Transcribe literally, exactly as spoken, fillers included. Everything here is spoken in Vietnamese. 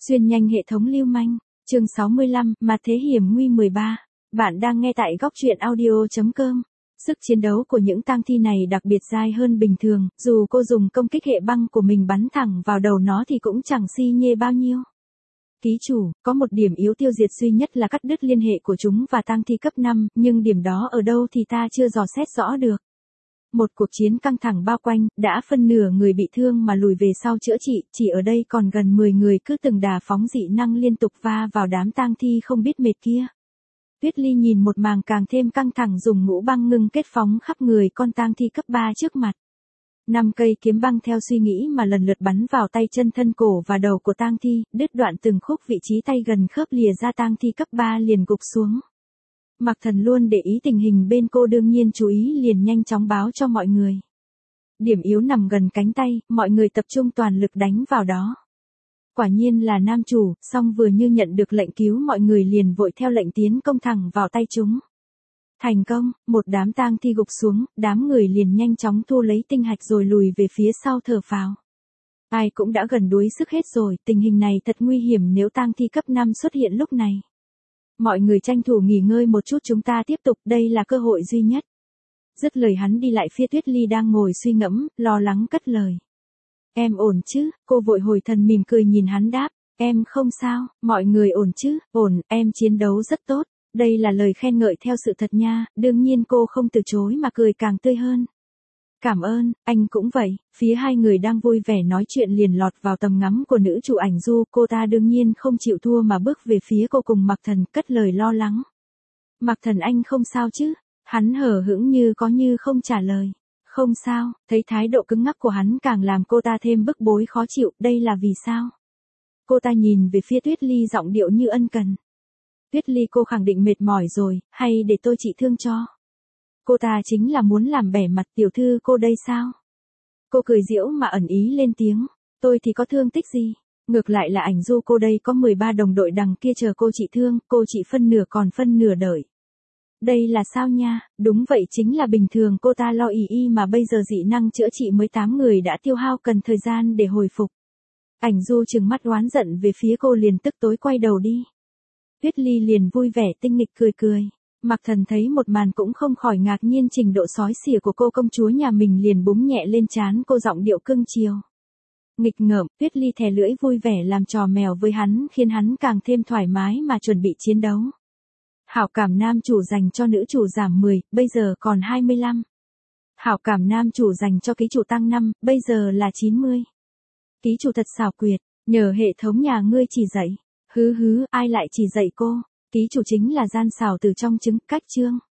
Xuyên nhanh hệ thống lưu manh, chương sáu mươi lăm, mà thế hiểm nguy mười ba. Bạn đang nghe tại góc truyện audio chấm com. Sức chiến đấu của những tang thi này đặc biệt dai hơn bình thường, dù cô dùng công kích hệ băng của mình bắn thẳng vào đầu nó thì cũng chẳng si nhê bao nhiêu. Ký chủ, có một điểm yếu tiêu diệt duy nhất là cắt đứt liên hệ của chúng và tang thi cấp năm, nhưng điểm đó ở đâu thì ta chưa dò xét rõ được. Một cuộc chiến căng thẳng bao quanh, đã phân nửa người bị thương mà lùi về sau chữa trị, chỉ ở đây còn gần mười người cứ từng đà phóng dị năng liên tục va vào đám tang thi không biết mệt kia. Tuyết Ly nhìn một màng càng thêm căng thẳng dùng ngũ băng ngưng kết phóng khắp người con tang thi cấp ba trước mặt. Năm cây kiếm băng theo suy nghĩ mà lần lượt bắn vào tay chân thân cổ và đầu của tang thi, đứt đoạn từng khúc vị trí tay gần khớp lìa ra tang thi cấp ba liền gục xuống. Mạc Thần luôn để ý tình hình bên cô đương nhiên chú ý liền nhanh chóng báo cho mọi người. Điểm yếu nằm gần cánh tay, mọi người tập trung toàn lực đánh vào đó. Quả nhiên là nam chủ, song vừa như nhận được lệnh cứu mọi người liền vội theo lệnh tiến công thẳng vào tay chúng. Thành công, một đám tang thi gục xuống, đám người liền nhanh chóng thu lấy tinh hạch rồi lùi về phía sau thở phào. Ai cũng đã gần đuối sức hết rồi, tình hình này thật nguy hiểm nếu tang thi cấp năm xuất hiện lúc này. Mọi người tranh thủ nghỉ ngơi một chút, chúng ta tiếp tục, đây là cơ hội duy nhất. Dứt lời hắn đi lại phía Tuyết Ly đang ngồi suy ngẫm, lo lắng cất lời. Em ổn chứ? Cô vội hồi thần mỉm cười nhìn hắn đáp, em không sao, mọi người ổn chứ? Ổn, em chiến đấu rất tốt. Đây là lời khen ngợi theo sự thật nha, đương nhiên cô không từ chối mà cười càng tươi hơn. Cảm ơn, anh cũng vậy. Phía hai người đang vui vẻ nói chuyện liền lọt vào tầm ngắm của nữ chủ ảnh Du, cô ta đương nhiên không chịu thua mà bước về phía cô cùng Mạc Thần, cất lời lo lắng. Mạc Thần, anh không sao chứ? Hắn hờ hững như có như không trả lời. Không sao, thấy thái độ cứng ngắc của hắn càng làm cô ta thêm bức bối khó chịu, đây là vì sao? Cô ta nhìn về phía Tuyết Ly giọng điệu như ân cần. Tuyết Ly, cô khẳng định mệt mỏi rồi, hay để tôi trị thương cho? Cô ta chính là muốn làm bẻ mặt tiểu thư cô đây sao? Cô cười giễu mà ẩn ý lên tiếng, tôi thì có thương tích gì? Ngược lại là ảnh Du cô đây có mười ba đồng đội đằng kia chờ cô trị thương, cô trị phân nửa còn phân nửa đợi. Đây là sao nha? Đúng vậy, chính là bình thường cô ta lo ì y mà bây giờ dị năng chữa trị mới tám người đã tiêu hao cần thời gian để hồi phục. Ảnh Du trừng mắt oán giận về phía cô liền tức tối quay đầu đi. Tuyết Ly liền vui vẻ tinh nghịch cười cười. Mạc Thần thấy một màn cũng không khỏi ngạc nhiên trình độ xói xỉa của cô công chúa nhà mình liền búng nhẹ lên trán cô giọng điệu cưng chiều. Nghịch ngợm, Tuyết Ly thè lưỡi vui vẻ làm trò mèo với hắn khiến hắn càng thêm thoải mái mà chuẩn bị chiến đấu. Hảo cảm nam chủ dành cho nữ chủ giảm mười, bây giờ còn hai mươi lăm. Hảo cảm nam chủ dành cho ký chủ tăng năm, bây giờ là chín mươi. Ký chủ thật xảo quyệt, nhờ hệ thống nhà ngươi chỉ dạy. Hứ hứ, ai lại chỉ dạy cô? Ký chủ chính là gian xảo từ trong trứng, cách chương.